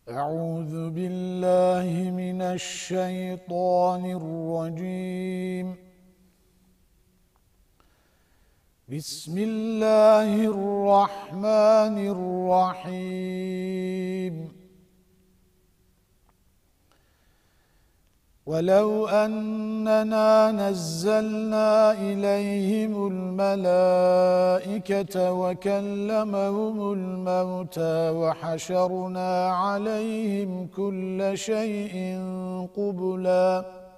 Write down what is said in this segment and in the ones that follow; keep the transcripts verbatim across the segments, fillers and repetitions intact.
أعوذ بالله من الشيطان الرجيم. بسم الله الرحمن الرحيم. ولو أننا نزلنا إليهم الملائكة وكلمهم الموتى وحشرنا عليهم كل شيء قبلا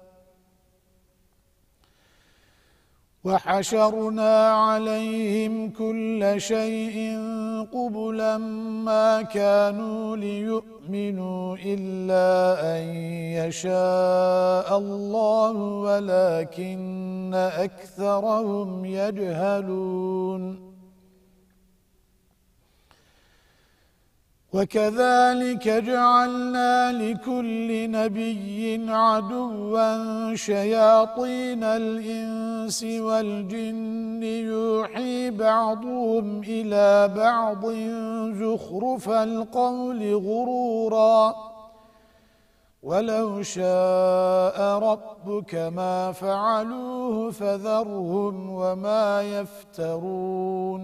وحشرنا عليهم كل شيء قبلا ما كانوا ليؤمنوا إلا أن يشاء الله ولكن أكثرهم يجهلون. وكذلك جعلنا لكل نبي عدوا شياطين الإنس والجن يوحي بعضهم إلى بعض زخرف القول غرورا ولو شاء ربك ما فعلوه فذرهم وما يفترون.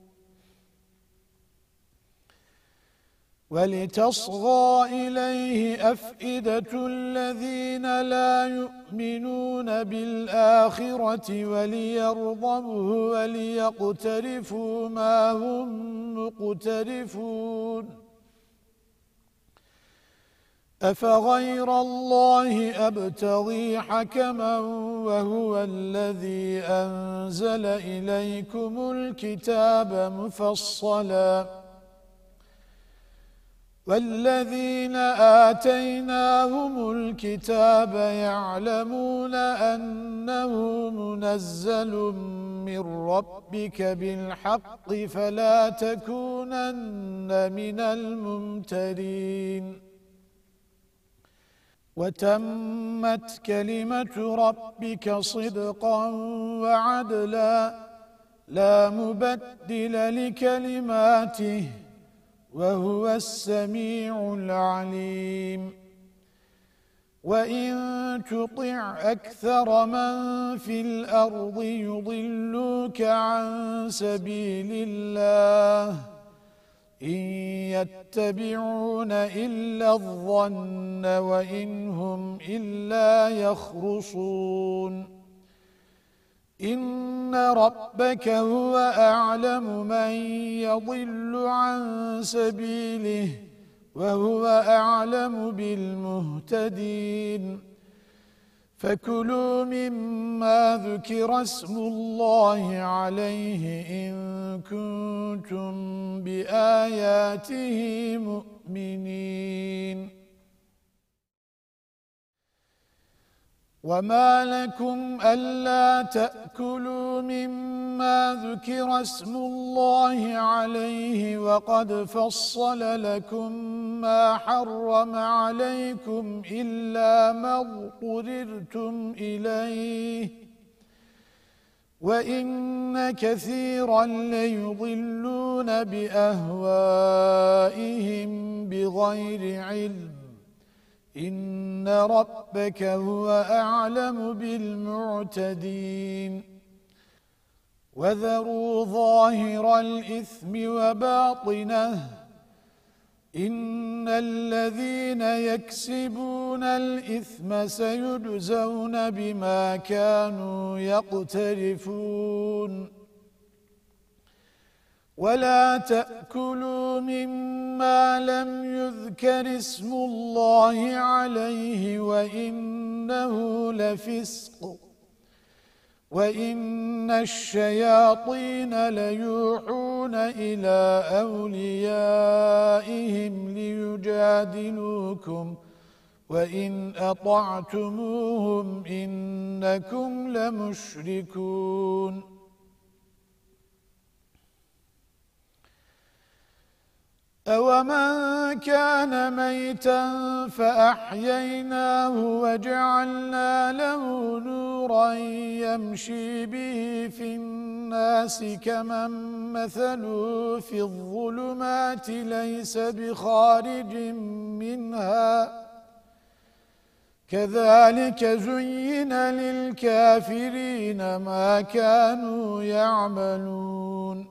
ولتصغى إليه أفئدة الذين لا يؤمنون بالآخرة وليرضوه وليقترفوا ما هم مقترفون. أفغير الله أبتغي حكما وهو الذي أنزل إليكم الكتاب مفصلا والذين آتيناهم الكتاب يعلمون أنه منزل من ربك بالحق فلا تكونن من الممترين. وتمت كلمة ربك صدقا وعدلا لا مبدل لكلماته وهو السميع العليم. وإن تطع أكثر من في الأرض يضلوك عن سبيل الله إن يتبعون إلا الظن وإن هم إلا يخرصون. إن ربك هو أعلم من يضل عن سبيله وهو أعلم بالمهتدين. فكلوا مما ذكر اسم الله عليه إن كنتم بآياته مؤمنين. وما لكم ألا تأكلوا مما ذكر اسم الله عليه وقد فصل لكم ما حرم عليكم إلا ما اضطررتم إليه وإن كثيرا ليضلون بأهوائهم بغير علم إن ربك هو أعلم بالمعتدين. وذروا ظاهر الإثم وباطنه إن الذين يكسبون الإثم سيجزون بما كانوا يقترفون. ولا تأكلوا مما لم يذكر اسم الله عليه وإنه لفسق وإن الشياطين ليوحون إلى أوليائهم ليجادلوكم وإن أطعتموهم إنكم لمشركون. أَوَمَنْ كَانَ مَيْتًا فَأَحْيَيْنَاهُ وَجَعَلْنَا لَهُ نُورًا يَمْشِي بِهِ فِي النَّاسِ الناس كمن مثله في الظلمات ليس بخارج منها كذلك زين للكافرين ما كانوا يعملون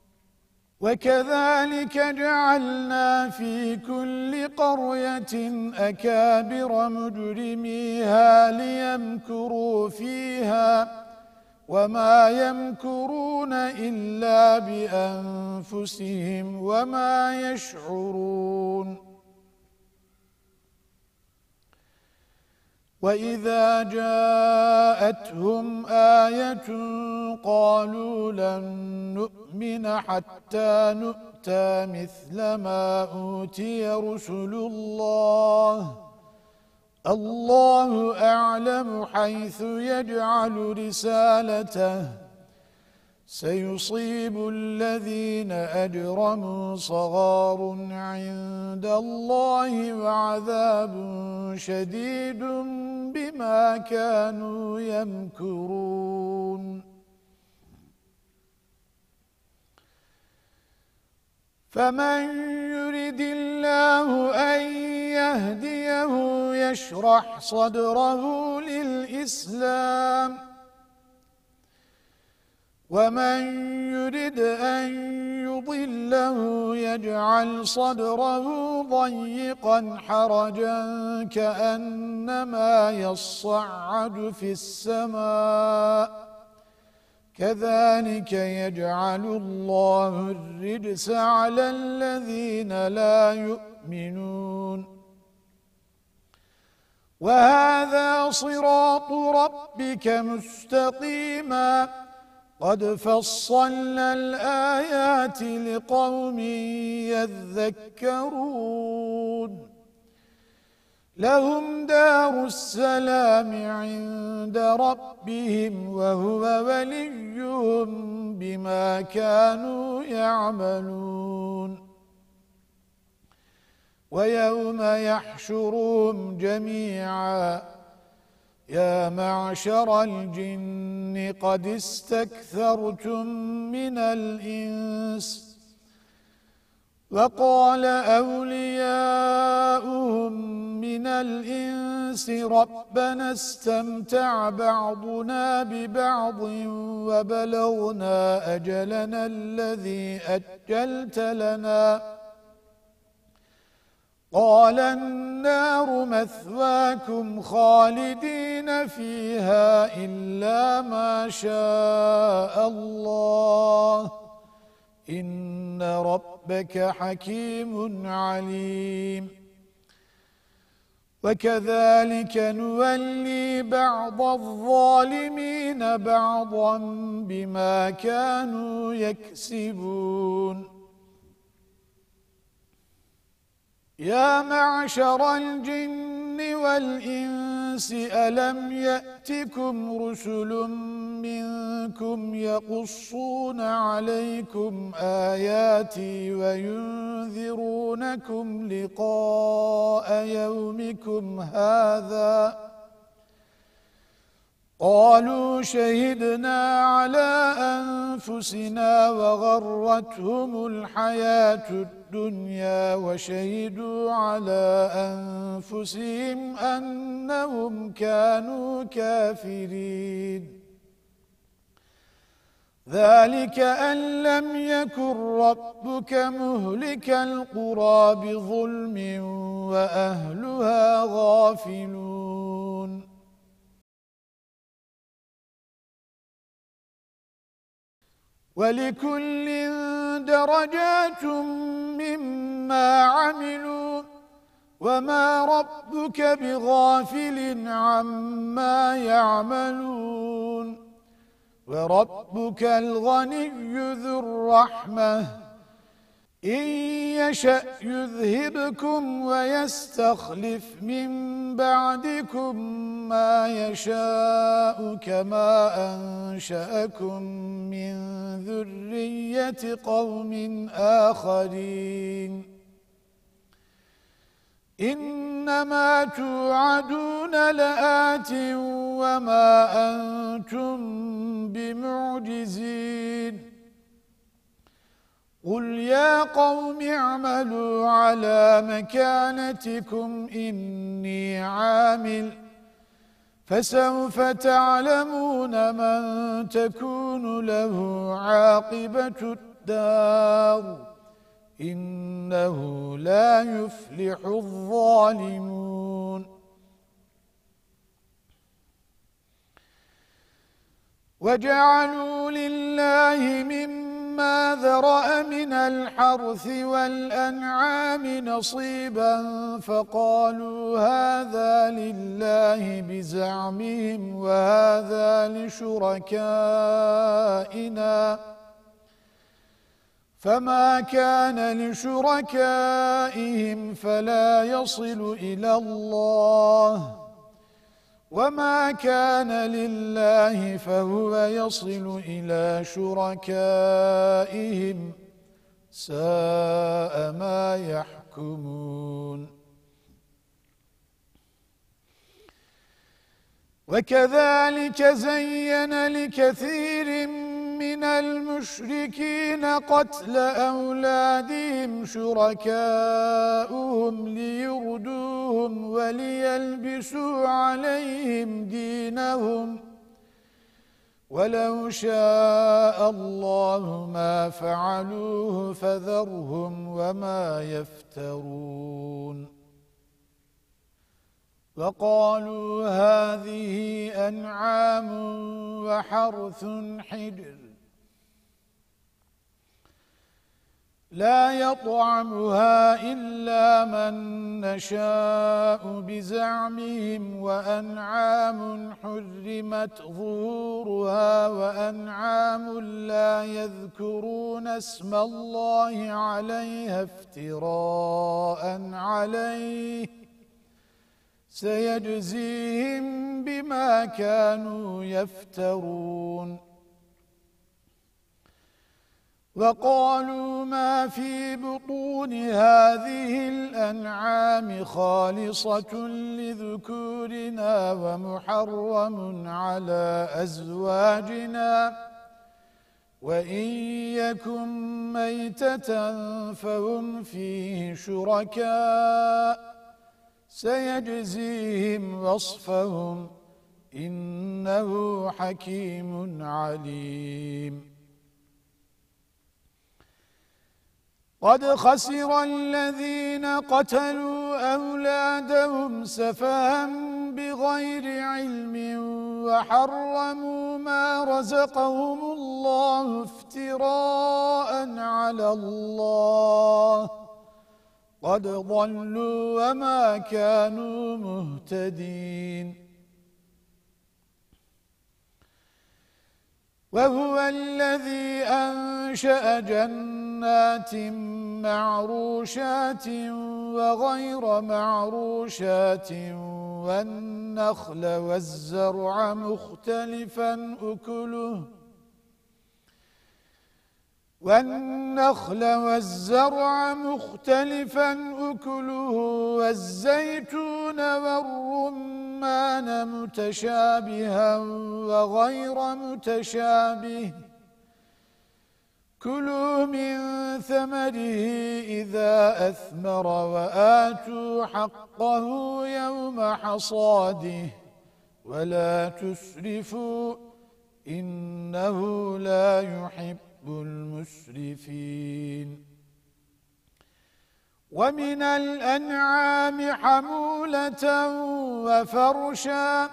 وكذلك جعلنا في كل قرية أكابر مجرميها ليمكروا فيها وما يمكرون إلا بأنفسهم وما يشعرون وإذا جاءتهم آية قالوا لن نؤمن حتى نؤتى مثل ما أوتي رسل الله الله أعلم حيث يجعل رسالته سيصيب الذين أجرموا صغار عند الله وعذاب شديد بما كانوا يمكرون فمن يرد الله أن يهديه يشرح صدره للإسلام ومن يرد أن يضله يجعل صدره ضيقا حرجا كأنما يصعد في السماء كذلك يجعل الله الرجس على الذين لا يؤمنون وهذا صراط ربك مستقيما قد فصلنا الآيات لقوم يذكرون لهم دار السلام عند ربهم وهو وليهم بما كانوا يعملون ويوم يحشرهم جميعا يا معشر الجن قد استكثرتم من الإنس وقال أولياؤهم من الإنس ربنا استمتع بعضنا ببعض وبلغنا أجلنا الذي أجلت لنا قال النار مثواكم خالدين فيها إلا ما شاء الله إن ربك حكيم عليم وكذلك نولي بعض الظالمين بعضا بما كانوا يكسبون يا معشر الجن والإنس ألم يأتكم رسل منكم يقصون عليكم آياتي وينذرونكم لقاء يومكم هذا قالوا شهدنا على أنفسنا وغرتهم الحياة الدنيا وشهدوا على أنفسهم أنهم كانوا كافرين ذلك أن لم يكن ربك مهلك القرى بظلم وأهلها غافلون ولكل درجات مما عملوا وما ربك بغافل عما يعملون وربك الغني ذو الرحمة إن يشأ يذهبكم ويستخلف من بعدكم ما يشاء كما أنشأكم من ذرية قوم آخرين إنما توعدون لآت وما أنتم بمعجزين قل يا قوم اعملوا على مكانتكم إني عامل فسوف تعلمون من تكون له عاقبة الدار إنه لا يفلح الظالمون وجعلوا لله مما ذرأ من الحرث والأنعام نصيبا فقالوا هذا لله بزعمهم وهذا لشركائنا فما كان لشركائهم فلا يصل إلى الله وما كان لله فهو يصل إلى شركائهم ساء ما يحكمون وكذلك زين لكثير من المشركين قتل أولادهم شركاؤهم ليردوهم وليلبسوا عليهم دينهم ولو شاء الله ما فعلوه فذرهم وما يفترون وقالوا هذه أنعام وحرث حجر لا يطعمها إلا من نشاء بزعمهم وأنعام حرمت ظهورها وأنعام لا يذكرون اسم الله عليها افتراء عليه سيجزيهم بما كانوا يفترون وقالوا ما في بطون هذه الأنعام خالصة لذكورنا ومحرم على أزواجنا وإن يكن ميتة فهم فيه شركاء سيجزيهم وصفهم إنه حكيم عليم قد خسر الذين قتلوا أولادهم سفها بغير علم وحرموا ما رزقهم الله افتراء على الله قد ضلوا وما كانوا مهتدين وهو الذي أنشأ جنات معروشات وغير معروشات والنخل والزرع مختلفا أكله والنخل والزرع مختلفا أكله والزيتون والرمان متشابها وغير متشابه كلوا من ثمره إذا أثمر وآتوا حقه يوم حصاده ولا تسرفوا إنه لا يحب المسرفين ومن الأنعام حمولة وفرشا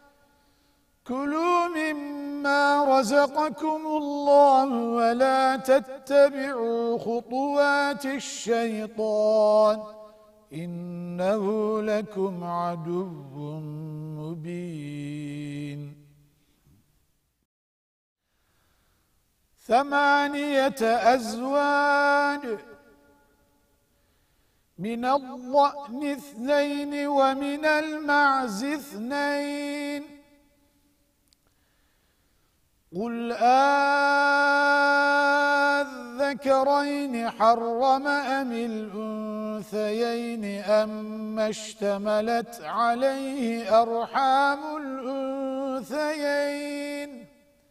كلوا مما رزقكم الله ولا تتبعوا خطوات الشيطان إنه لكم عدو مبين ثمانية أزواج من الضأن اثنين ومن المعز اثنين قل الذكرين حرم أم الأنثيين أما اشتملت عليه أرحام الأنثيين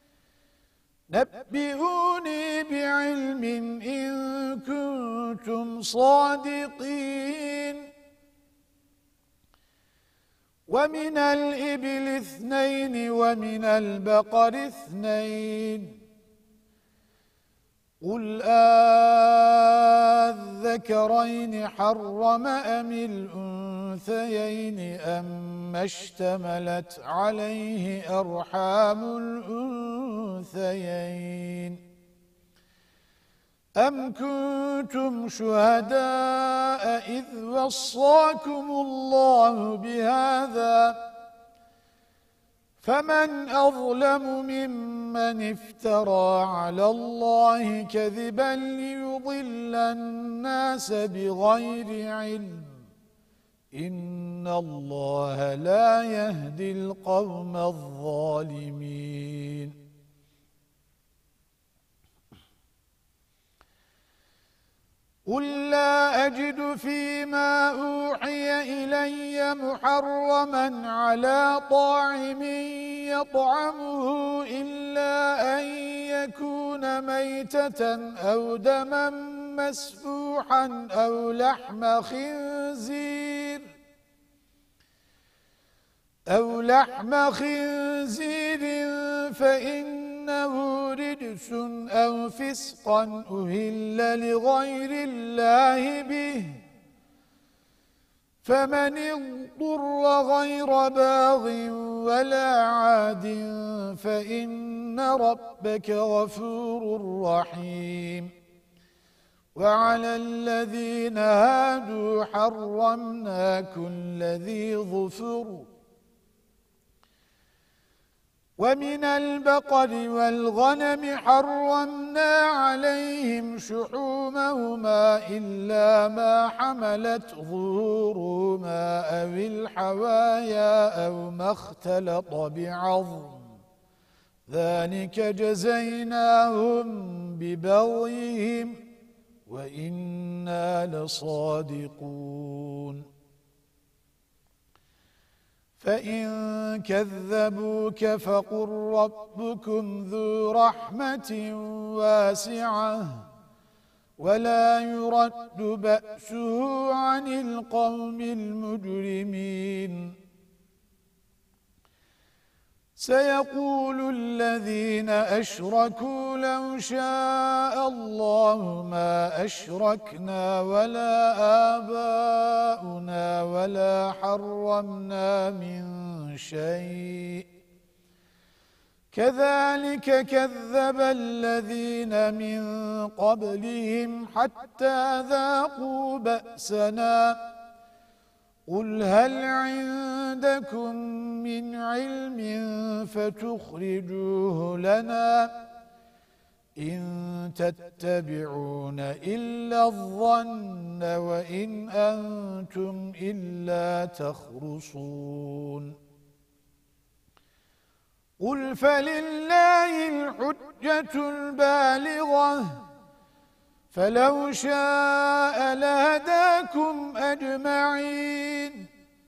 نبئوني بعلم إن كنتم صادقين ومن الإبل اثنين ومن البقر اثنين قل آذكرين حرم أم الأنثيين أما اشتملت عليه أرحام الأنثيين أم كنتم شهداء إذ وصاكم الله بهذا فمن أظلم ممن افترى على الله كذبا ليضل الناس بغير علم إن الله لا يهدي القوم الظالمين قل لا أجد فيما أوحي إلي محرما على طاعم يطعمه إلا أن يكون ميتة أو دما مسفوحا أو لحم خنزير أو لحم خنزير فإنه رجس أو فسقا أهل لغير الله به فمن اضطر غير باغ ولا عاد فإن ربك غفور رحيم وعلى الذين هادوا حرمنا كل ذي ظفر ومن البقر والغنم حرمنا عليهم شحومهما إلا ما حملت ظهورهما أو الحوايا أو ما اختلط بعظم ذلك جزيناهم ببغيهم وإنا لصادقون فإن كذبوك فقل ربكم ذو رحمة واسعة ولا يرد بأسه عن القوم المجرمين سيقول الذين أشركوا لو شاء الله ما أشركنا ولا آباؤنا ولا حرمنا من شيء كذلك كذب الذين من قبلهم حتى ذاقوا بأسنا قل هل عندكم من علم فتخرجوه لنا إن تتبعون إلا الظن وإن أنتم إلا تخرصون قل فلله الحجة البالغة فلو شاء لهداكم أجمعين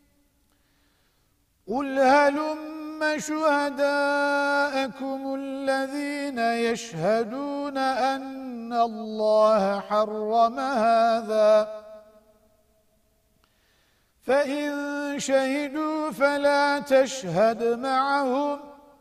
قل هلم شهداءكم الذين يشهدون أن الله حرم هذا فإن شهدوا فلا تشهد معهم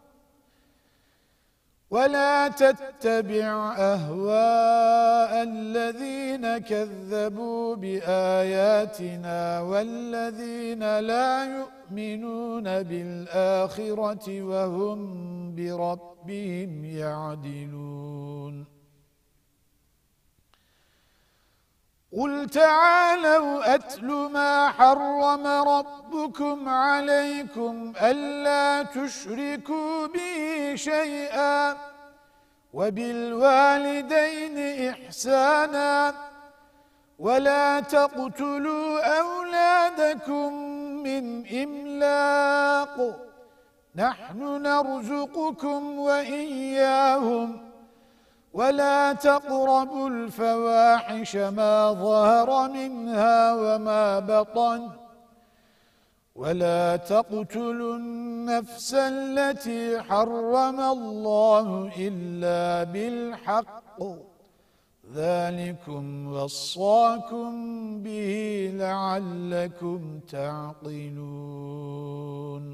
ولا تتبع أهواء الذين كذبوا بآياتنا والذين لا يؤمنون بالآخرة وهم بربهم يعدلون قل تعالوا أتل ما حرم ربكم عليكم ألا تشركوا به شيئا وبالوالدين إحسانا ولا تقتلوا أولادكم من إملاق نحن نرزقكم وإياهم ولا تقربوا الفواحش ما ظهر منها وما بطن ولا تقتلوا النفس التي حرم الله إلا بالحق ذلكم وصاكم به لعلكم تعقلون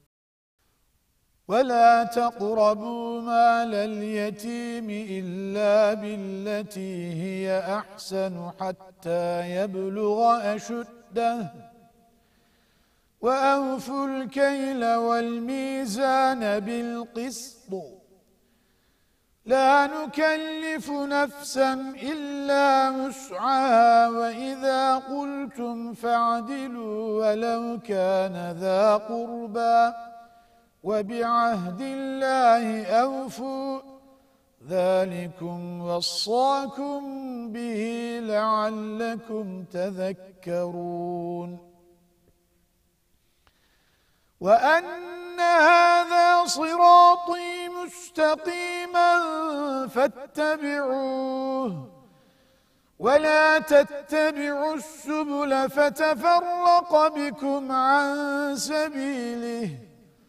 ولا تقربوا مال اليتيم إلا بالتي هي أحسن حتى يبلغ أشده وأوفوا الكيل والميزان بالقسط لا نكلف نفسا إلا وسعها وإذا قلتم فاعدلوا ولو كان ذا قربى وبعهد الله أوفوا ذلكم وصاكم به لعلكم تذكرون وأن هذا صراطي مستقيما فاتبعوه ولا تتبعوا السبل فتفرق بكم عن سبيله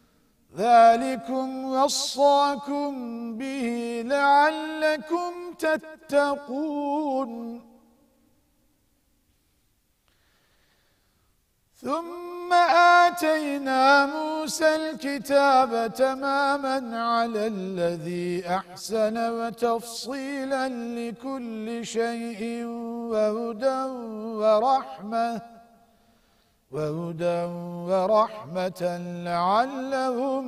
ذلكم وصاكم به لعلكم تتقون ثم آتينا موسى الكتاب تماما على الذي أحسن وتفصيلا لكل شيء وهدى ورحمة وهدى ورحمة لعلهم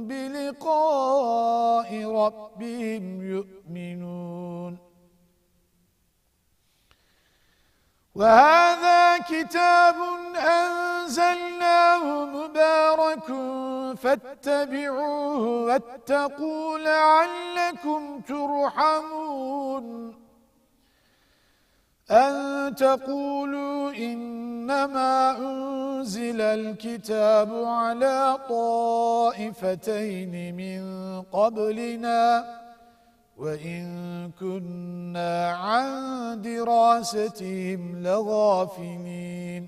بلقاء ربهم يؤمنون وهذا كتاب أنزلناه مبارك فاتبعوه واتقوا لعلكم ترحمون أن تقولوا إنما أنزل الكتاب على طائفتين من قبلنا وإن كنا عن دراستهم لغافلين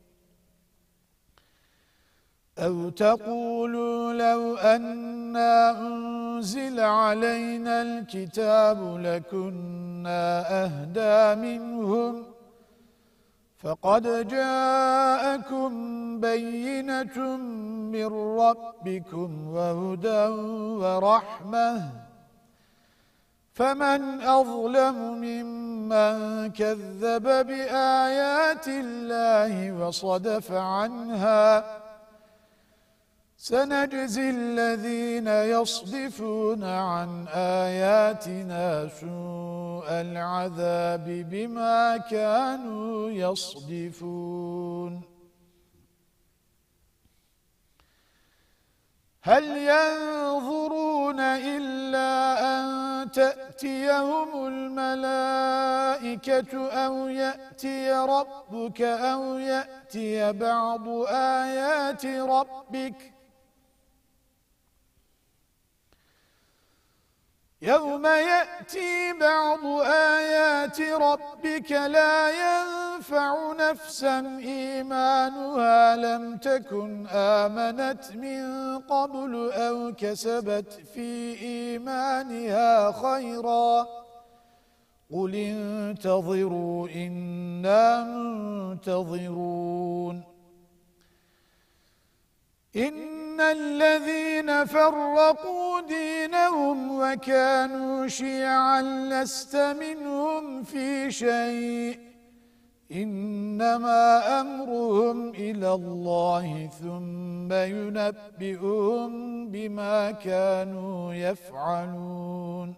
أو تقولوا لو أنا أنزل علينا الكتاب لكنا أهدى منهم فقد جاءكم بينة من ربكم وهدى ورحمة فمن أظلم ممن كذب بآيات الله وصدف عنها سنجزي الذين يصدفون عن آياتنا سوء العذاب بما كانوا يصدفون هل ينظرون إلا أن تأتيهم الملائكة أو يأتي ربك أو يأتي بعض آيات ربك يوم يأتي بعض آيات ربك لا ينفع نفسا إيمانها لم تكن آمنت من قبل أو كسبت في إيمانها خيرا قل انتظروا إنا منتظرون إن الذين فرقوا دينهم وكانوا شيعا لست منهم في شيء إنما أمرهم إلى الله ثم ينبئهم بما كانوا يفعلون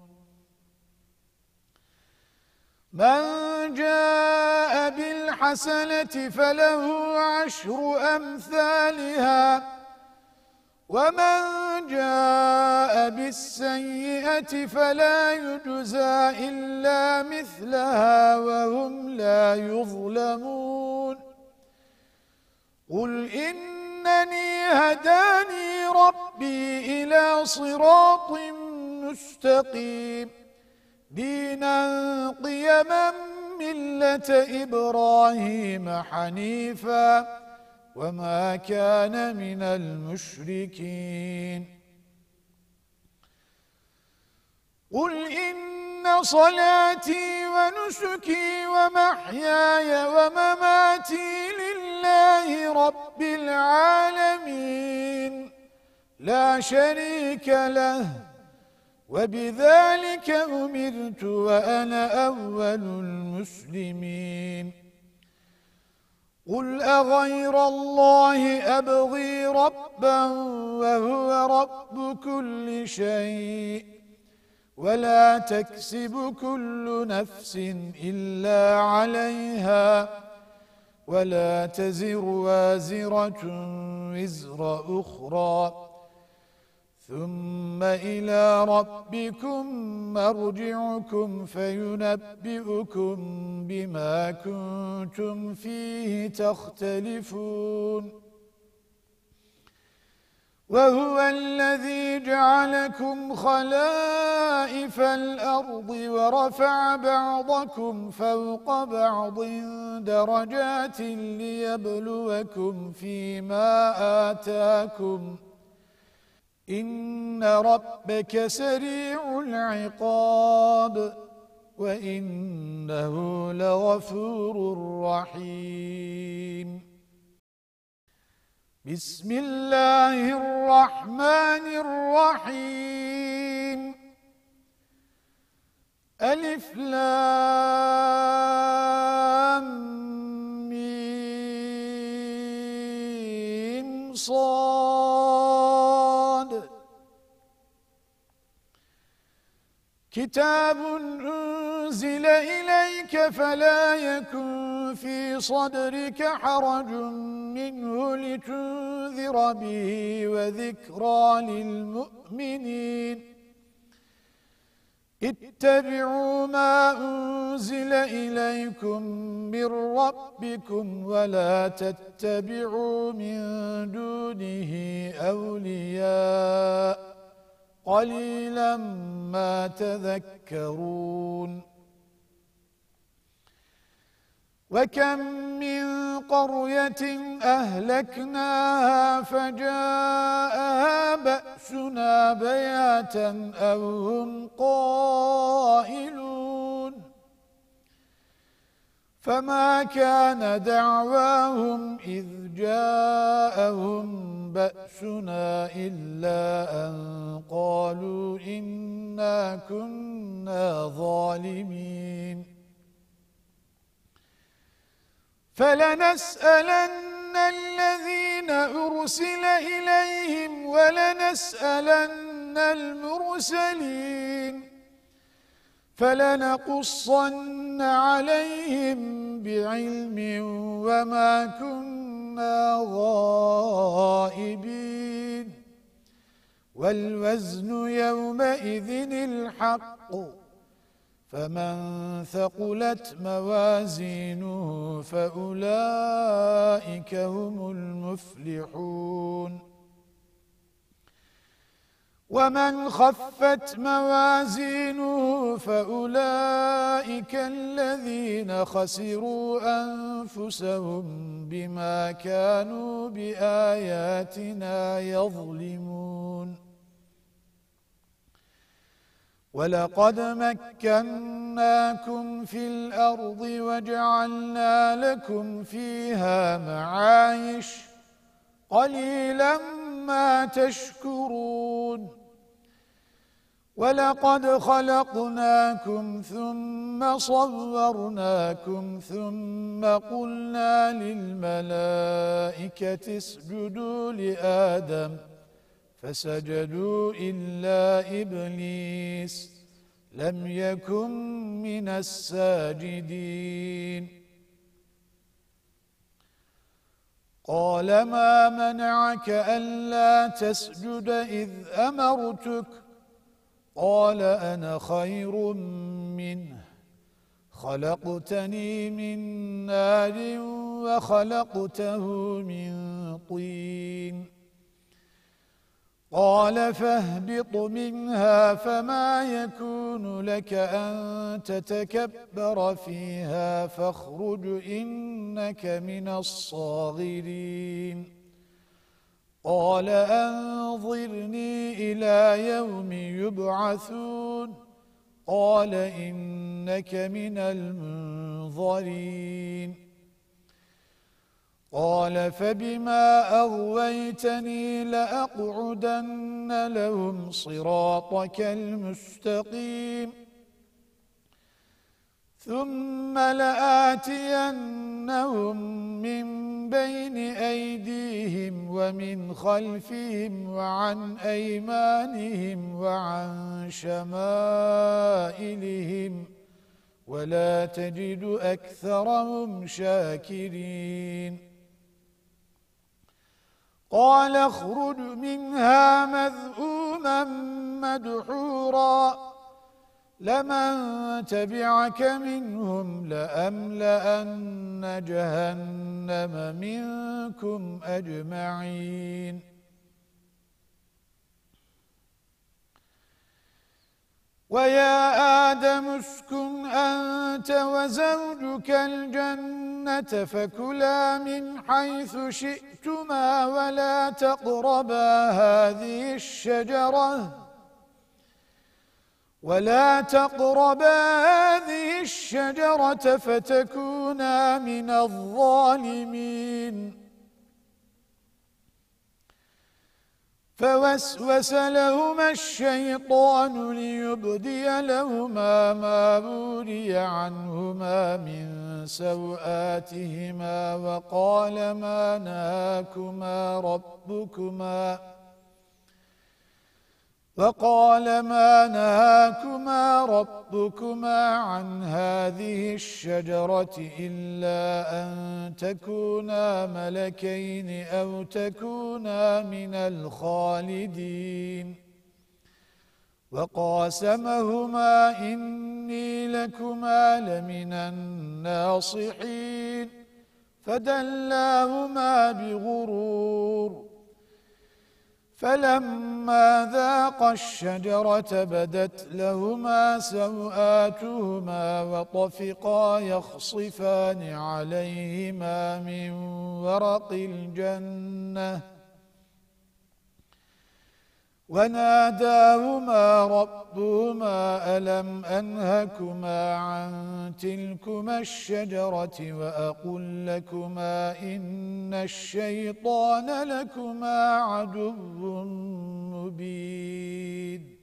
من جاء بالحسنة فله عشر أمثالها ومن جاء بالسيئة فلا يجزى إلا مثلها وهم لا يظلمون قل إنني هداني ربي إلى صراط مستقيم دينا قيما ملة إبراهيم حنيفا وما كان من المشركين قل إن صلاتي ونسكي ومحياي ومماتي لله رب العالمين لا شريك له وبذلك أمرت وأنا أول المسلمين قل أغير الله أبغي ربا وهو رب كل شيء ولا تكسب كل نفس إلا عليها ولا تزر وازرة وزر أخرى ثم إلى ربكم مرجعكم فينبئكم بما كنتم فيه تختلفون وهو الذي جعلكم خلائف الأرض ورفع بعضكم فوق بعض درجات ليبلوكم فيما آتاكم إن ربك سريع العقاب وإنه لغفور رحيم بسم الله الرحمن الرحيم ألف لام ميم صاد كتاب أنزل إليك فلا يكن في صدرك حرج منه لتنذر به وذكرى للمؤمنين اتبعوا ما أنزل إليكم من ربكم ولا تتبعوا من دونه أولياء قليلا ما تذكرون وكم من قرية أهلكناها فجاءها بأسنا بياتا أو هم قائلون فما كان دعواهم إذ جاءهم بأسنا إلا أن قالوا إنا كنا ظالمين فلنسألن الذين أرسل إليهم ولنسألن المرسلين فلنقصن عليهم بعلم وما كنا غائبين والوزن يومئذ الحق فمن ثقلت موازينه فأولئك هم المفلحون ومن خفت موازينه فأولئك الذين خسروا أنفسهم بما كانوا بآياتنا يظلمون ولقد مكناكم في الأرض وجعلنا لكم فيها معايش قليلا ما تشكرون ولقد خلقناكم ثم صورناكم ثم قلنا للملائكة اسجدوا لآدم فسجدوا إلا إبليس لم يكن من الساجدين قال ما منعك ألا تسجد إذ أمرتك قال أنا خير منه خلقتني من نار وخلقته من طين قال فاهبط منها فما يكون لك أن تتكبر فيها فاخرج إنك من الصاغرين قال أنظرني إلى يوم يبعثون قال إنك من المنظرين قال فبما أغويتني لأقعدن لهم صراطك المستقيم ثم لآتينهم من بين أيديهم ومن خلفهم وعن أيمانهم وعن شمائلهم ولا تجد أكثرهم شاكرين قال اخرج منها مذءوما مدحورا لمن تبعك منهم لأملأن جهنم منكم أجمعين ويا آدم اسكن أنت وزوجك الجنة فكلا من حيث شئتما ولا تقربا هذه الشجرة ولا تقربا هذه الشجرة فتكونا من الظالمين فوسوس لهما الشيطان ليبدي لهما ما بوري عنهما من سوآتهما وقال ما نهاكما ربكما وقال ما نهاكما ربكما عن هذه الشجرة إلا أن تكونا ملكين أو تكونا من الخالدين وقاسمهما إني لكما لمن الناصحين فدلاهما بغرور فلما ذاقا الشجرة بدت لهما سوآتهما وطفقا يخصفان عليهما من ورق الجنة وناداهما ربهما ألم أنهكما عن تلكما الشجرة وأقل لكما إن الشيطان لكما عدو مبين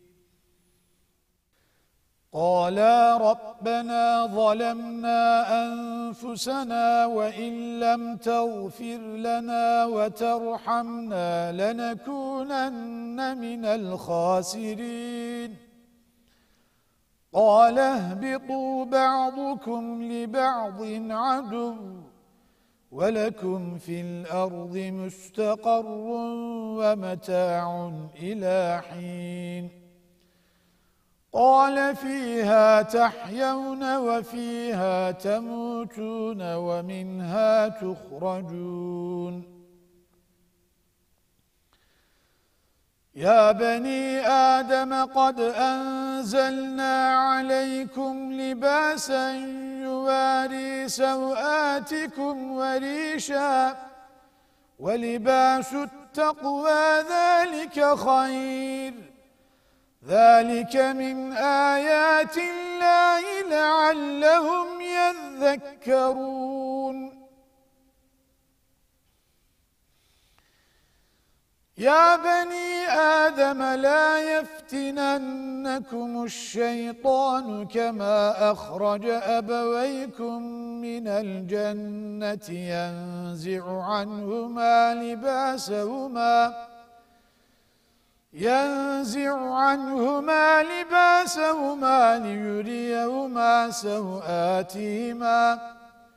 قالا ربنا ظلمنا أنفسنا وإن لم تغفر لنا وترحمنا لنكونن من الخاسرين قال اهبطوا بعضكم لبعض عدو ولكم في الأرض مستقر ومتاع إلى حين قال فيها تحيون وفيها تموتون ومنها تخرجون يا بني آدم قد أنزلنا عليكم لباسا يواري سوآتكم وريشا ولباس التقوى ذلك خير ذلك من آيات الله لعلهم يذكرون يا بني آدم لا يفتننكم الشيطان كما أخرج أبويكم من الجنة ينزع عنهما لباسهما ينزع عنهما لباسهما ليريهما سوآتهما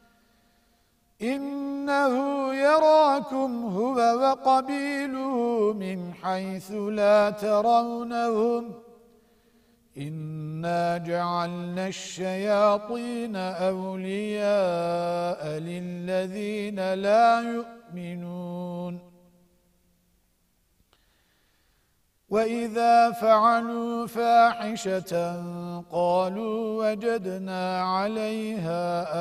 إنه يراكم هو وقبيله من حيث لا ترونهم إنا جعلنا الشياطين أولياء للذين لا يؤمنون وإذا فعلوا فاحشة قالوا وجدنا عليها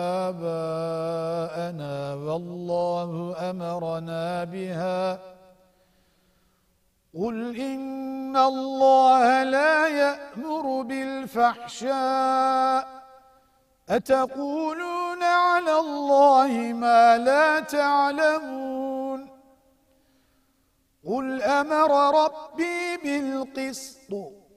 آباءنا والله أمرنا بها قل إن الله لا يأمر بالفحشاء أتقولون على الله ما لا تعلمون قل أمر ربي بالقسط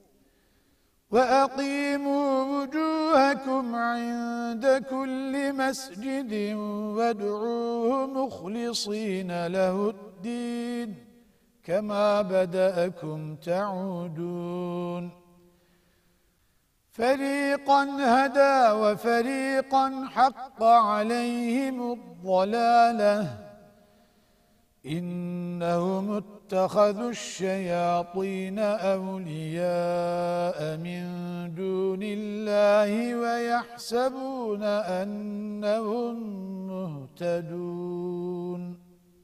وأقيموا وجوهكم عند كل مسجد وادعوه مخلصين له الدين كما بدأكم تعودون فريقا هدى وفريقا حق عليهم الضلالة إنهم اتخذوا الشياطين أولياء من دون الله ويحسبون أنهم مهتدون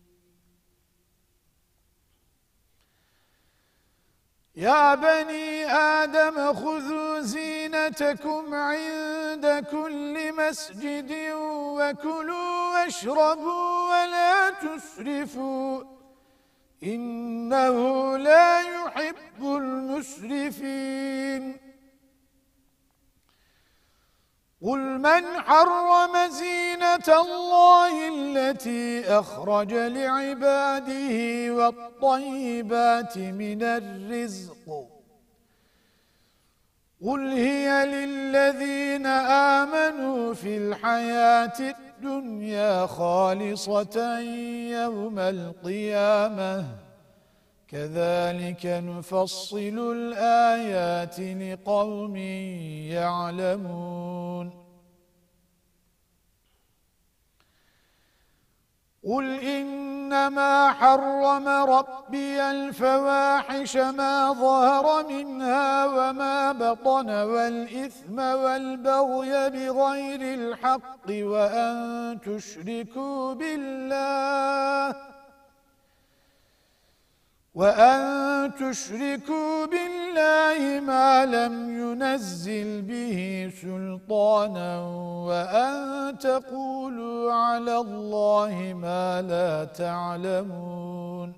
يا بني آدم خذوا زينتكم عند كل مسجد وكلوا واشربوا ولا تسرفوا إنه لا يحب المسرفين قل من حرم زينة الله التي أخرج لعباده والطيبات من الرزق قل هي للذين آمنوا في الحياة الدنيا خالصة يوم القيامة كذلك نفصل الآيات لقوم يعلمون قل إنما حرم ربي الفواحش ما ظهر منها وما بطن والإثم والبغي بغير الحق وأن تشركوا بالله وأن تشركوا بالله ما لم ينزل به سلطانا وأن تقولوا على الله ما لا تعلمون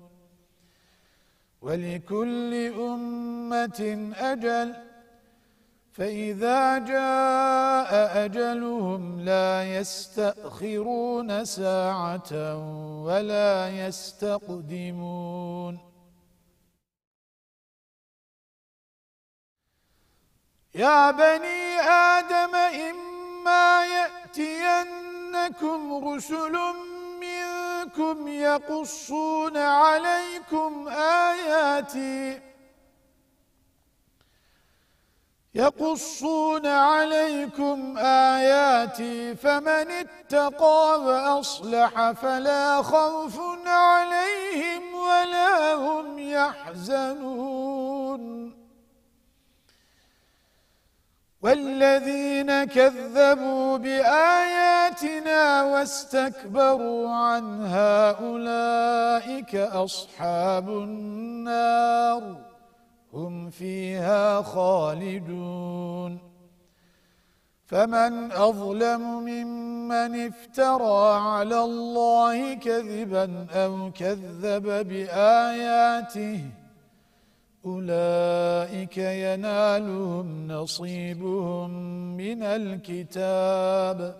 ولكل أمة أجل فإذا جاء أجلهم لا يستأخرون ساعة ولا يستقدمون يا بني آدم إما يأتينكم رسل منكم يقصون عليكم آياتي يقصون عليكم آياتي فمن اتقى وأصلح فلا خوف عليهم ولا هم يحزنون والذين كذبوا بآياتنا واستكبروا عنها أولئك أصحاب النار هم فيها خالدون فمن أظلم ممن افترى على الله كذبا أو كذب بآياته أولئك ينالهم نصيبهم من الكتاب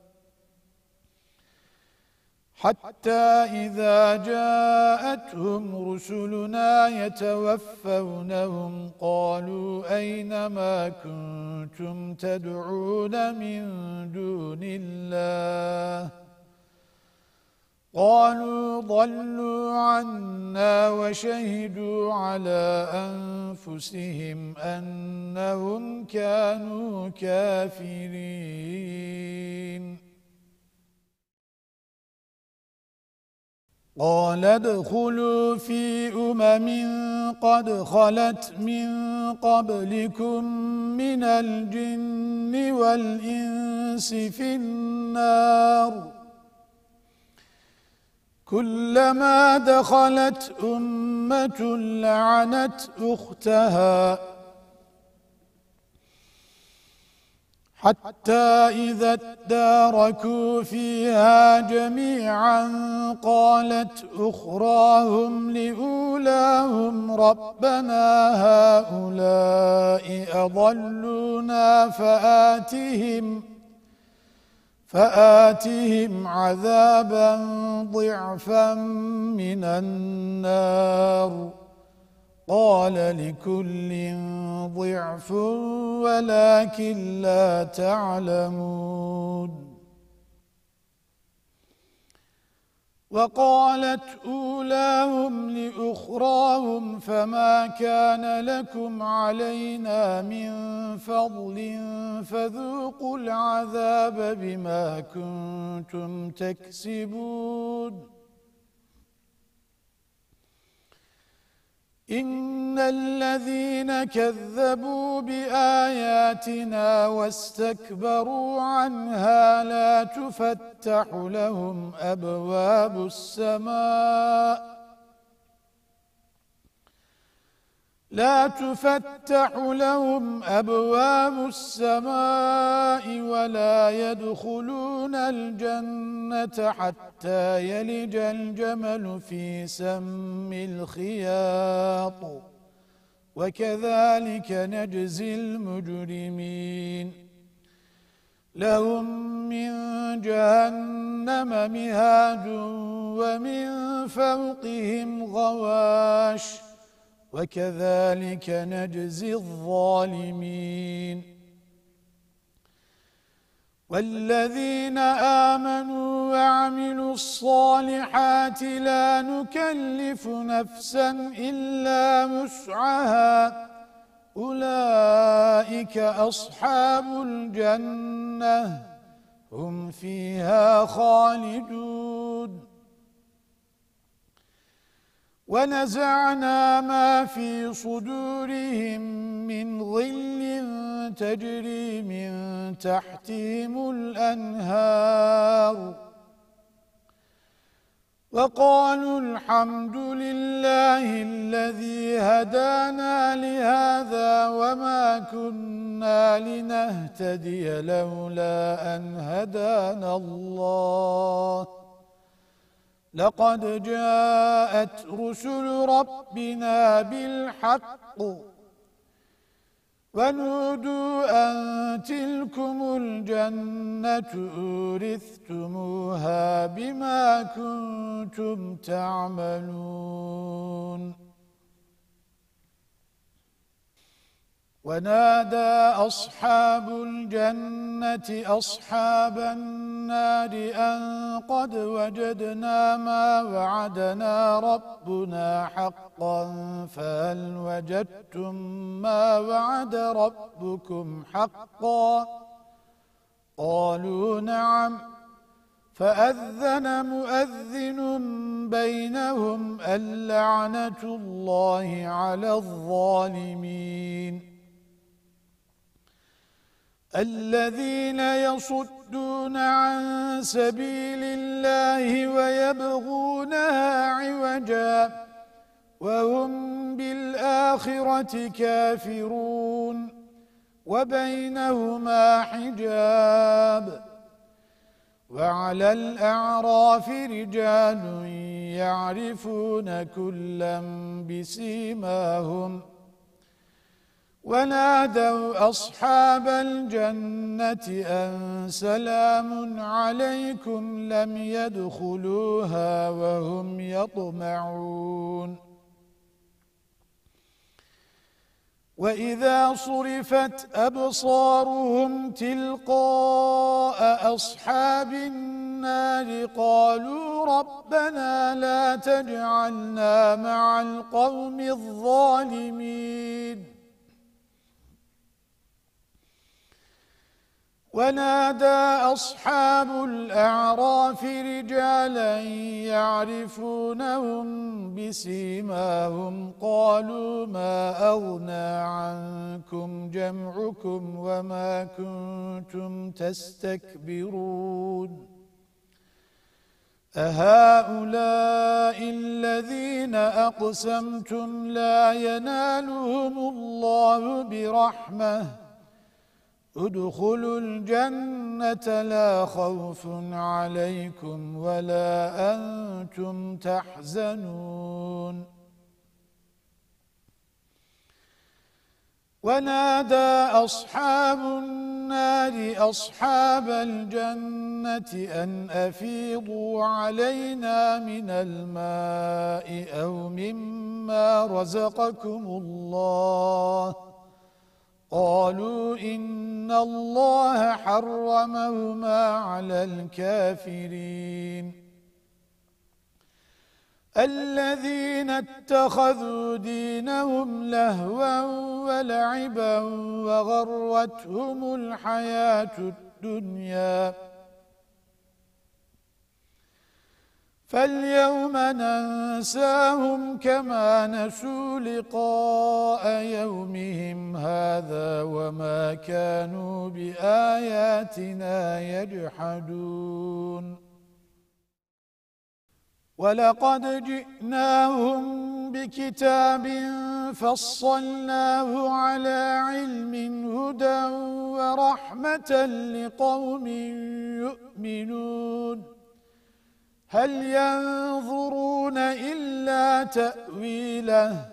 حتى إذا جاءتهم رسلنا يتوفونهم قالوا أين ما كنتم تدعون من دون الله قالوا ضلوا عنا وشهدوا على أنفسهم أنهم كانوا كافرين قال ادخلوا في أمم قد خلت من قبلكم من الجن والإنس في النار كلما دخلت أمة لعنت أختها حتى إذا اداركوا فيها جميعا قالت أخراهم لأولاهم ربنا هؤلاء أضلونا فآتهم فآتهم عذابا ضعفا من النار قال لكل ضعف ولكن لا تعلمون وقالت أولاهم لأخراهم فما كان لكم علينا من فضل فذوقوا العذاب بما كنتم تكسبون إن الذين كذبوا بآياتنا واستكبروا عنها لا تفتح لهم أبواب السماء لا تفتح لهم أبواب السماء ولا يدخلون الجنة حتى يلج الجمل في سم الخياط وكذلك نجزي المجرمين لهم من جهنم مهاد ومن فوقهم غواش وكذلك نجزي الظالمين والذين آمنوا وعملوا الصالحات لا نكلف نفسا إلا وسعها أولئك أصحاب الجنة هم فيها خالدون ونزعنا ما في صدورهم من غل تجري من تحتهم الأنهار وقالوا الحمد لله الذي هدانا لهذا وما كنا لنهتدي لولا أن هدانا الله لقد جاءت رسل ربنا بالحق ونودوا أن تلكم الجنة أورثتموها بما كنتم تعملون ونادى أصحاب الجنة أصحاب النار أن قد وجدنا ما وعدنا ربنا حقا فهل وجدتم ما وعد ربكم حقا قالوا نعم فأذن مؤذن بينهم اللعنة الله على الظالمين الذين يصدون عن سبيل الله ويبغونها عوجا وهم بالآخرة كافرون وبينهما حجاب وعلى الأعراف رجال يعرفون كلا بسيماهم ونادوا أصحاب الجنة أن سلام عليكم لم يدخلوها وهم يطمعون وإذا صرفت أبصارهم تلقاء أصحاب النار قالوا ربنا لا تجعلنا مع القوم الظالمين ونادى أصحاب الأعراف رجالا يعرفونهم بسيماهم قالوا ما أغنى عنكم جمعكم وما كنتم تستكبرون أهؤلاء الذين أقسمتم لا ينالهم الله برحمة ادخلوا الجنة لا خوف عليكم ولا أنتم تحزنون ونادى أصحاب النار أصحاب الجنة أن أفيضوا علينا من الماء أو مما رزقكم الله قالوا إن الله حرمهما على الكافرين الذين اتخذوا دينهم لهوا ولعبا وغرتهم الحياة الدنيا فاليوم ننساهم كما نسوا لقاء يومهم هذا وما كانوا بآياتنا يجحدون ولقد جئناهم بكتاب فصلناه على علم هدى ورحمة لقوم يؤمنون هل ينظرون إلا تأويله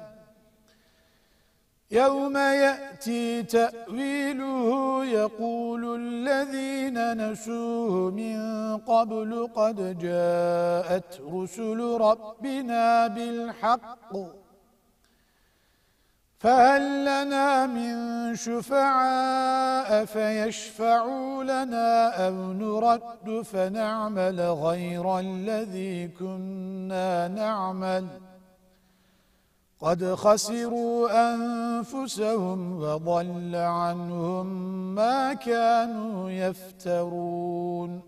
يوم يأتي تأويله يقول الذين نسوه من قبل قد جاءت رسل ربنا بالحق فهل لنا من شفعاء فيشفعوا لنا أو نرد فنعمل غير الذي كنا نعمل قد خسروا أنفسهم وضل عنهم ما كانوا يفترون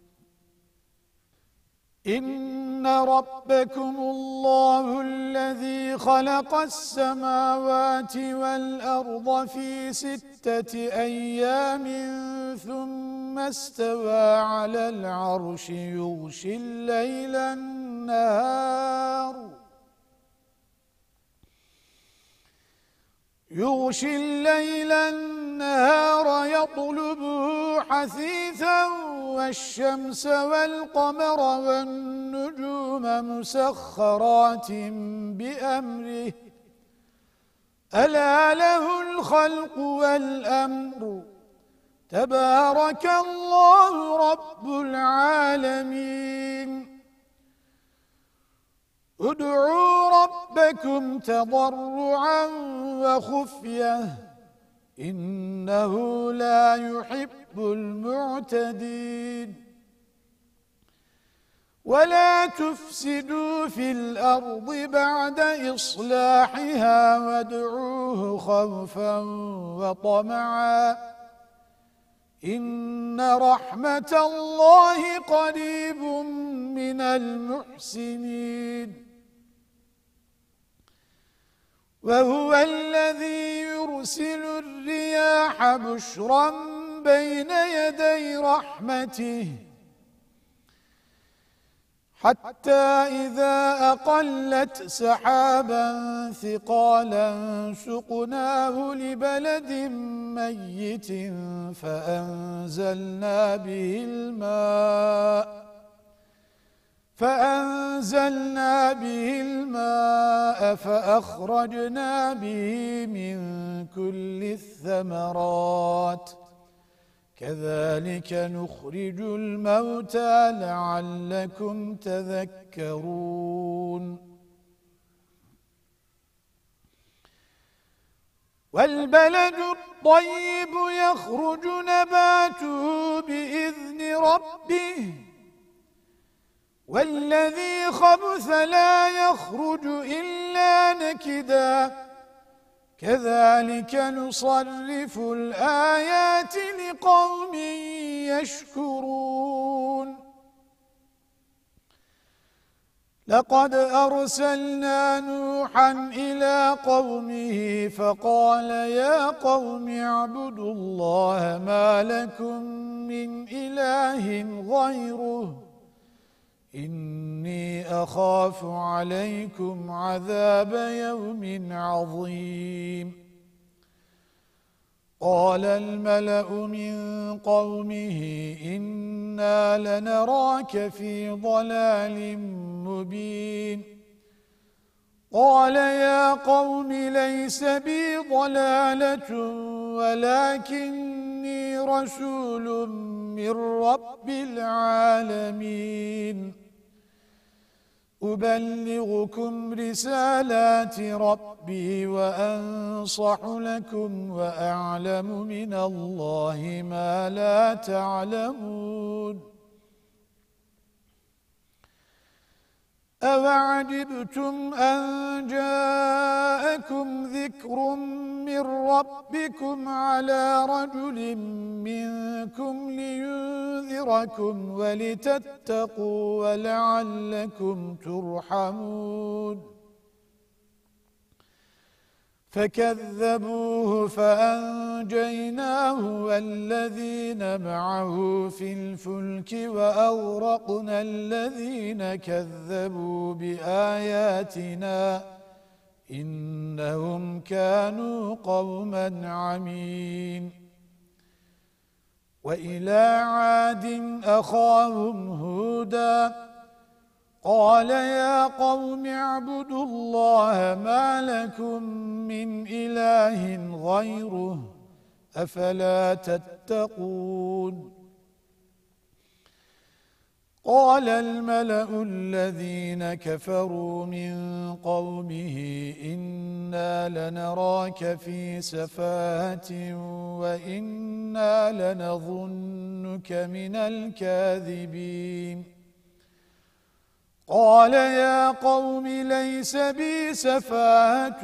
إن ربكم الله الذي خلق السماوات والأرض في ستة أيام ثم استوى على العرش يغشي الليل النهار يغشي الليل النهار يطلبه حثيثا والشمس والقمر والنجوم مسخرات بأمره ألا له الخلق والأمر تبارك الله رب العالمين ادعوا ربكم تضرعا وخفية إنه لا يحب المعتدين ولا تفسدوا في الأرض بعد إصلاحها وادعوه خوفا وطمعا إن رحمة الله قريب من المحسنين وهو الذي يرسل الرياح بشرا بين يدي رحمته حتى إذا أقلت سحابا ثقالا سقناه لبلد ميت فأنزلنا به الماء فأنزلنا به الماء فأخرجنا به من كل الثمرات كذلك نخرج الموتى لعلكم تذكرون والبلد الطيب يخرج نباته بإذن ربه والذي خبث لا يخرج إلا نكدا كذلك نصرف الآيات لقوم يشكرون لقد أرسلنا نوحا إلى قومه فقال يا قوم اعبدوا الله ما لكم من إله غيره إني أخاف عليكم عذاب يوم عظيم قال الملأ من قومه إنا لنراك في ضلال مبين قال يا قوم ليس بي ضلالة ولكني رسول من رب العالمين أبلغكم رسالات ربي وأنصح لكم وأعلم من الله ما لا تعلمون أَوَعَجِبْتُمْ أَنْ جَاءَكُمْ ذِكْرٌ مِّنْ رَبِّكُمْ عَلَى رَجُلٍ مِّنْكُمْ لِيُنذِرَكُمْ وَلِتَتَّقُوا وَلَعَلَّكُمْ تُرْحَمُونَ فكذبوه فأنجيناه والذين معه في الفلك وأغرقنا الذين كذبوا بآياتنا إنهم كانوا قوما عمين وإلى عاد أخاهم هودا قال يا قوم اعبدوا الله ما لكم من إله غيره أفلا تتقون قال الملأ الذين كفروا من قومه إنا لنراك في سفاهة وإنا لنظنك من الكاذبين قال يا قوم ليس بي سفاهة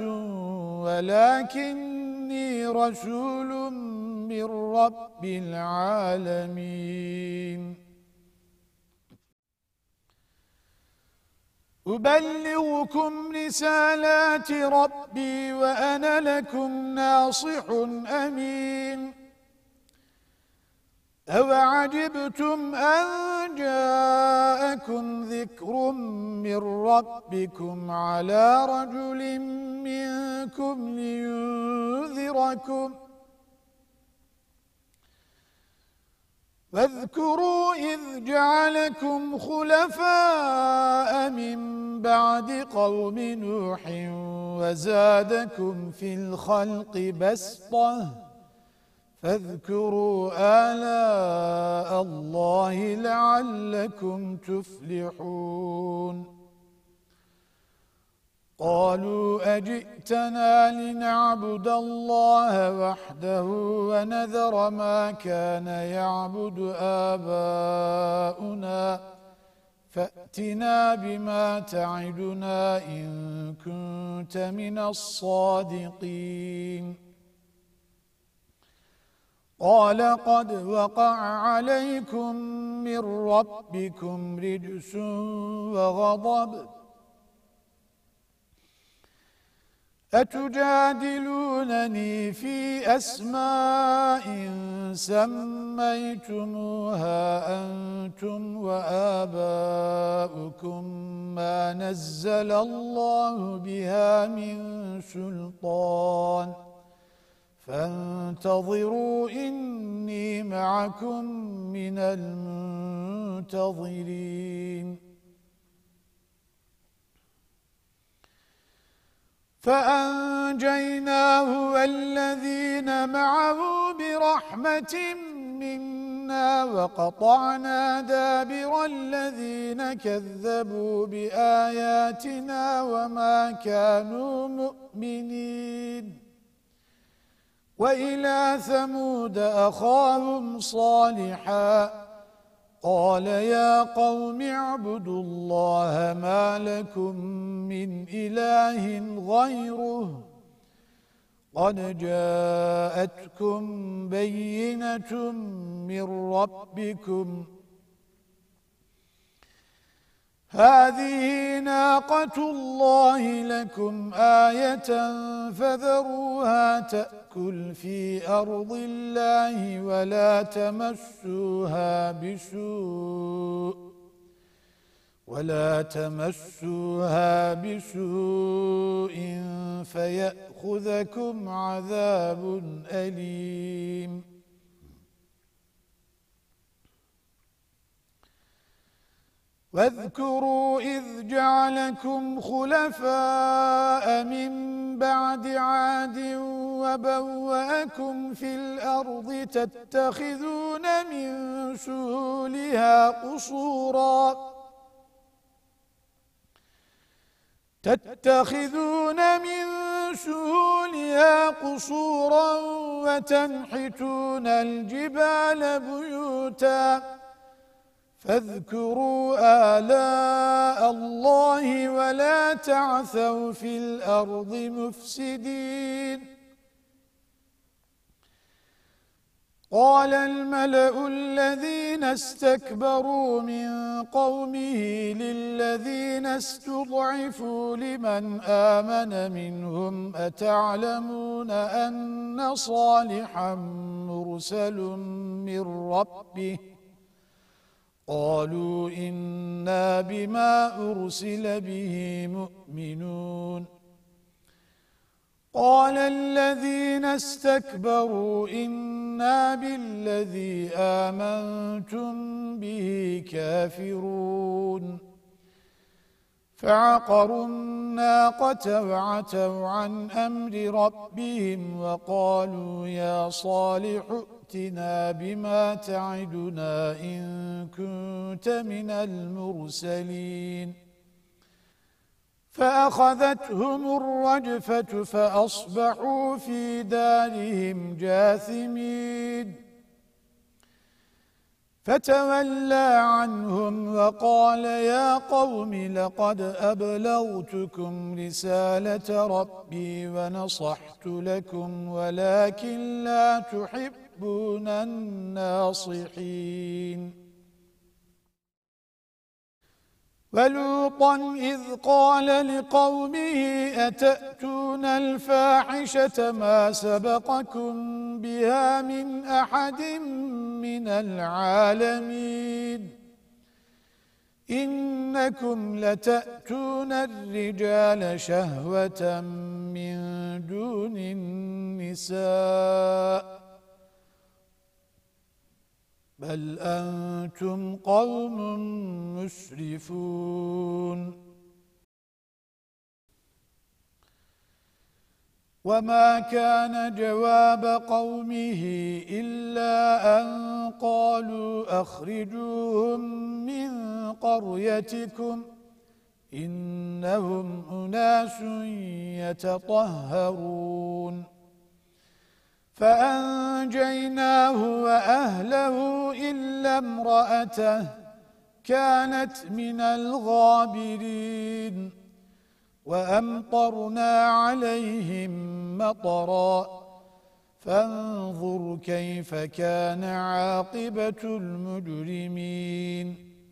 ولكني رسول من رب العالمين أبلغكم رسالات ربي وأنا لكم ناصح أمين أَوَعَجِبْتُمْ أَنْ جَاءَكُمْ ذِكْرٌ مِّنْ رَبِّكُمْ عَلَى رَجُلٍ مِّنْكُمْ لِيُنذِرَكُمْ واذكروا إذ جعلكم خلفاء من بعد قوم نوح وزادكم في الخلق بسطة فاذكروا آلاء الله لعلكم تفلحون قالوا أجئتنا لنعبد الله وحده ونذر ما كان يعبد آباؤنا فأتنا بما تعدنا إن كنت من الصادقين قال قد وقع عليكم من ربكم رجس وغضب أتجادلونني في أسماء سميتموها أنتم وآباؤكم ما نزل الله بها من سلطان فانتظروا إني معكم من المنتظرين فأنجيناه والذين معه برحمة منا وقطعنا دابر الذين كذبوا بآياتنا وما كانوا مؤمنين وإلى ثمود أخاهم صالحا قال يا قوم اعبدوا الله ما لكم من إله غيره قد جاءتكم بينة من ربكم هذه ناقة الله لكم آية فذروها تأكل في أرض الله ولا تمسوها بسوء ولا تمسوها بسوء فيأخذكم عذاب أليم واذكروا إذ جعلكم خلفاء من بعد عاد وبوأكم في الأرض تتخذون من سهولها قصورا تتخذون من سهولها قصورا وتنحتون الجبال بيوتا فاذكروا آلاء الله ولا تعثوا في الأرض مفسدين قال الملأ الذين استكبروا من قومه للذين استضعفوا لمن آمن منهم أتعلمون أن صالحا مرسل من ربه قالوا إنا بما أرسل به مؤمنون قال الذين استكبروا إنا بالذي آمنتم به كافرون فعقروا الناقة وعتوا عن أمر ربهم وقالوا يا صالح ائتنا بما تعدنا إن كنت من المرسلين فأخذتهم الرجفة فأصبحوا في دارهم جاثمين فتولى عنهم وقال يا قوم لقد أبلغتكم رسالة ربي ونصحت لكم ولكن لا تحبون الناصحين ولوطا إذ قال لقومه أتأتون الفاحشة ما سبقكم بها من أحد من العالمين إنكم لتأتون الرجال شهوة من دون النساء بل أنتم قوم مسرفون وما كان جواب قومه إلا أن قالوا أخرجوهم من قريتكم إنهم أناس يتطهرون فأنجيناه وأهله إلا امرأته كانت من الغابرين وأمطرنا عليهم مطرا فانظر كيف كان عاقبة المجرمين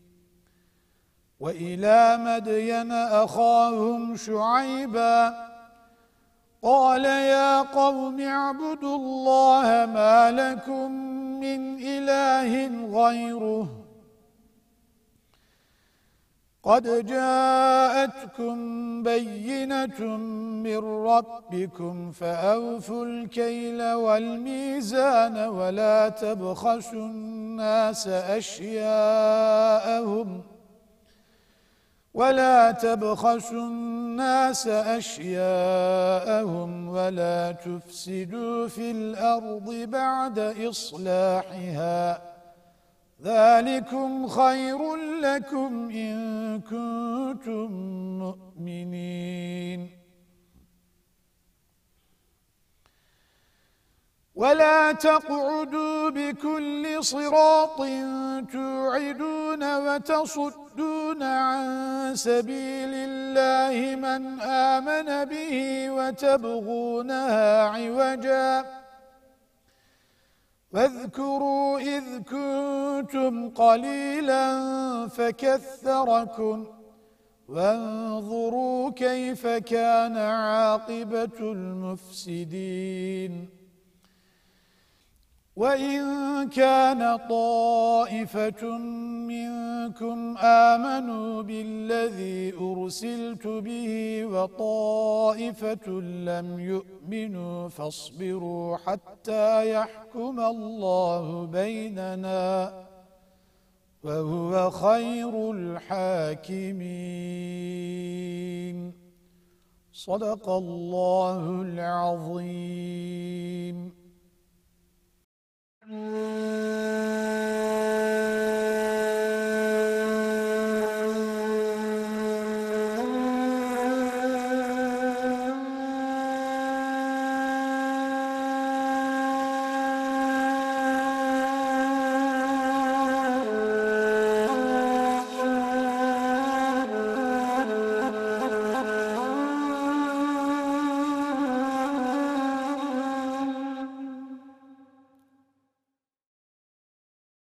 وإلى مدين أخاهم شعيبا قال يا قوم اعبدوا الله ما لكم من إله غيره قد جاءتكم بينة من ربكم فأوفوا الكيل والميزان ولا تبخسوا الناس أشياءهم ولا تبخسوا الناس أشياءهم ولا تفسدوا في الأرض بعد إصلاحها ذلكم خير لكم إن كنتم مؤمنين ولا تقعدوا بكل صراط توعدون وتصدون عن سبيل الله من آمن به وتبغونها عوجا واذكروا إذ كنتم قليلا فكثركم وانظروا كيف كان عاقبة المفسدين وَإِنْ كَانَ طَائِفَةٌ مِّنكُمْ آمَنُوا بِالَّذِي أُرْسِلْتُ بِهِ وَطَائِفَةٌ لَّمْ يُؤْمِنُوا فاصبروا حَتَّى يَحْكُمَ اللَّهُ بَيْنَنَا وَهُوَ خَيْرُ الْحَاكِمِينَ. صدق الله العظيم.